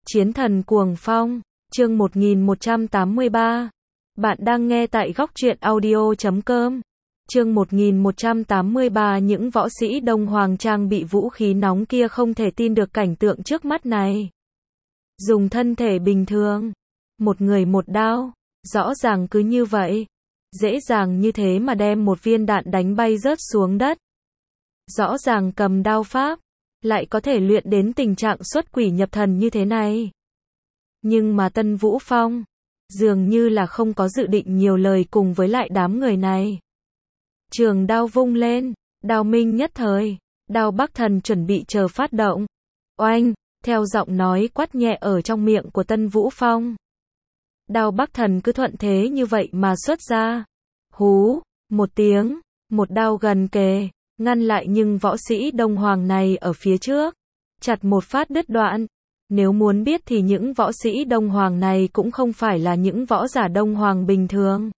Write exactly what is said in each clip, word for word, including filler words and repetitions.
Chiến thần cuồng phong, chương một nghìn một trăm tám mươi ba. Bạn đang nghe tại góc truyện audio chấm com. Chương một nghìn một trăm tám mươi ba. Những võ sĩ Đông Hoàng trang bị vũ khí nóng kia không thể tin được cảnh tượng trước mắt này. Dùng thân thể bình thường, một người một đao, rõ ràng cứ như vậy, dễ dàng như thế mà đem một viên đạn đánh bay rớt xuống đất. Rõ ràng cầm đao pháp, lại có thể luyện đến tình trạng xuất quỷ nhập thần như thế này. Nhưng mà Tân Vũ Phong, dường như là không có dự định nhiều lời cùng với lại đám người này. Trường đao vung lên, đao minh nhất thời, đao Bắc Thần chuẩn bị chờ phát động. Oanh, theo giọng nói quát nhẹ ở trong miệng của Tân Vũ Phong. Đao Bắc Thần cứ thuận thế như vậy mà xuất ra. Hú, một tiếng, một đao gần kề, ngăn lại nhưng võ sĩ Đông Hoàng này ở phía trước, chặt một phát đứt đoạn. Nếu muốn biết thì những võ sĩ Đông Hoàng này cũng không phải là những võ giả Đông Hoàng bình thường.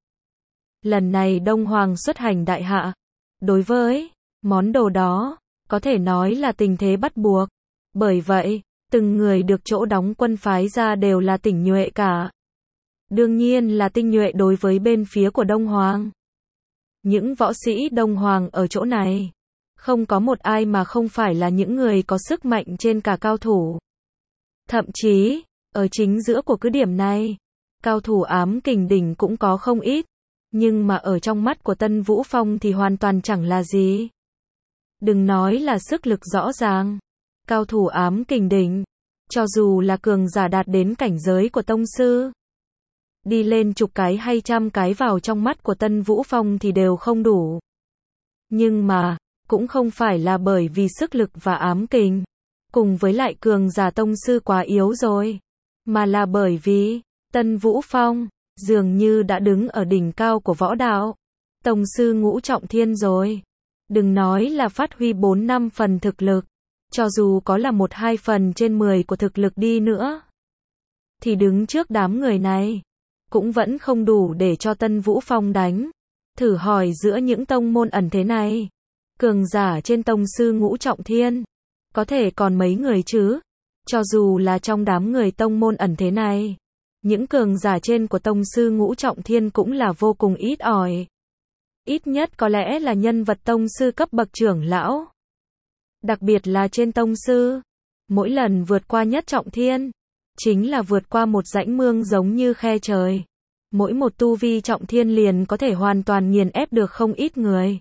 Lần này Đông Hoàng xuất hành đại hạ, đối với món đồ đó, có thể nói là tình thế bắt buộc. Bởi vậy, từng người được chỗ đóng quân phái ra đều là tinh nhuệ cả. Đương nhiên là tinh nhuệ đối với bên phía của Đông Hoàng. Những võ sĩ Đông Hoàng ở chỗ này, không có một ai mà không phải là những người có sức mạnh trên cả cao thủ. Thậm chí, ở chính giữa của cứ điểm này, cao thủ ám kình đỉnh cũng có không ít. Nhưng mà ở trong mắt của Tân Vũ Phong thì hoàn toàn chẳng là gì. Đừng nói là sức lực rõ ràng. Cao thủ ám kình đỉnh, cho dù là cường giả đạt đến cảnh giới của tông sư, đi lên chục cái hay trăm cái vào trong mắt của Tân Vũ Phong thì đều không đủ. Nhưng mà, cũng không phải là bởi vì sức lực và ám kình, cùng với lại cường giả tông sư quá yếu rồi, mà là bởi vì, Tân Vũ Phong, dường như đã đứng ở đỉnh cao của võ đạo, tông sư ngũ trọng thiên rồi. Đừng nói là phát huy bốn năm phần thực lực, cho dù có là một hai phần trên mười của thực lực đi nữa, thì đứng trước đám người này, cũng vẫn không đủ để cho Tân Vũ Phong đánh. Thử hỏi giữa những tông môn ẩn thế này, cường giả trên tông sư ngũ trọng thiên, có thể còn mấy người chứ? Cho dù là trong đám người tông môn ẩn thế này, những cường giả trên của tông sư ngũ trọng thiên cũng là vô cùng ít ỏi. Ít nhất có lẽ là nhân vật tông sư cấp bậc trưởng lão. Đặc biệt là trên tông sư, mỗi lần vượt qua nhất trọng thiên, chính là vượt qua một rãnh mương giống như khe trời. Mỗi một tu vi trọng thiên liền có thể hoàn toàn nghiền ép được không ít người.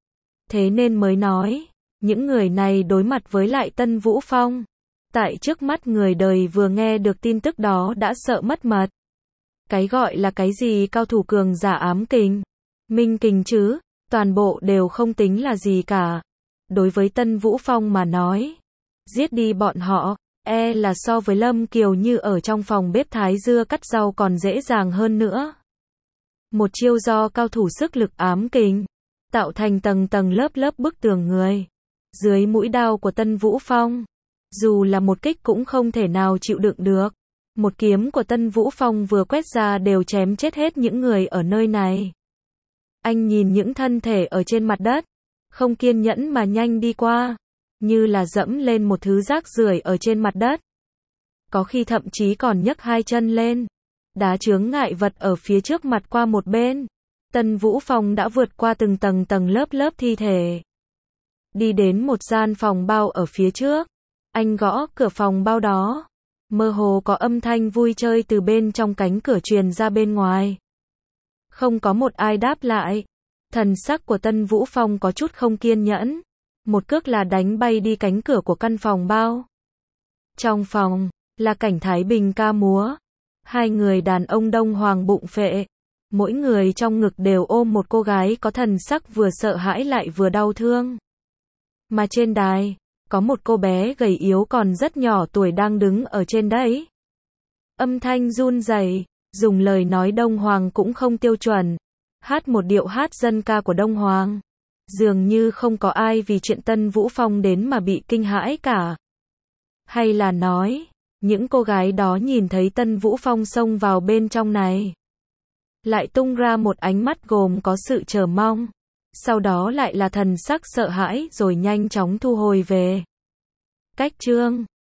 Thế nên mới nói, những người này đối mặt với lại Tân Vũ Phong, tại trước mắt người đời vừa nghe được tin tức đó đã sợ mất mật. Cái gọi là cái gì cao thủ cường giả ám kình, minh kình chứ, toàn bộ đều không tính là gì cả. Đối với Tân Vũ Phong mà nói, giết đi bọn họ, e là so với Lâm Kiều Như ở trong phòng bếp thái dưa cắt rau còn dễ dàng hơn nữa. Một chiêu do cao thủ sức lực ám kình, tạo thành tầng tầng lớp lớp bức tường người. Dưới mũi đao của Tân Vũ Phong, dù là một kích cũng không thể nào chịu đựng được. Một kiếm của Tân Vũ Phong vừa quét ra đều chém chết hết những người ở nơi này. Anh nhìn những thân thể ở trên mặt đất, không kiên nhẫn mà nhanh đi qua, như là dẫm lên một thứ rác rưởi ở trên mặt đất. Có khi thậm chí còn nhấc hai chân lên, đá chướng ngại vật ở phía trước mặt qua một bên. Tân Vũ Phong đã vượt qua từng tầng tầng lớp lớp thi thể, đi đến một gian phòng bao ở phía trước. Anh gõ cửa phòng bao đó, mơ hồ có âm thanh vui chơi từ bên trong cánh cửa truyền ra bên ngoài. Không có một ai đáp lại. Thần sắc của Tân Vũ Phong có chút không kiên nhẫn, một cước là đánh bay đi cánh cửa của căn phòng bao. Trong phòng, là cảnh thái bình ca múa. Hai người đàn ông Đông Hoàng bụng phệ, mỗi người trong ngực đều ôm một cô gái có thần sắc vừa sợ hãi lại vừa đau thương. Mà trên đài, có một cô bé gầy yếu còn rất nhỏ tuổi đang đứng ở trên đấy. Âm thanh run rẩy, dùng lời nói Đông Hoàng cũng không tiêu chuẩn, hát một điệu hát dân ca của Đông Hoàng. Dường như không có ai vì chuyện Tân Vũ Phong đến mà bị kinh hãi cả. Hay là nói, những cô gái đó nhìn thấy Tân Vũ Phong xông vào bên trong này, lại tung ra một ánh mắt gồm có sự chờ mong, sau đó lại là thần sắc sợ hãi rồi nhanh chóng thu hồi về. Cách chương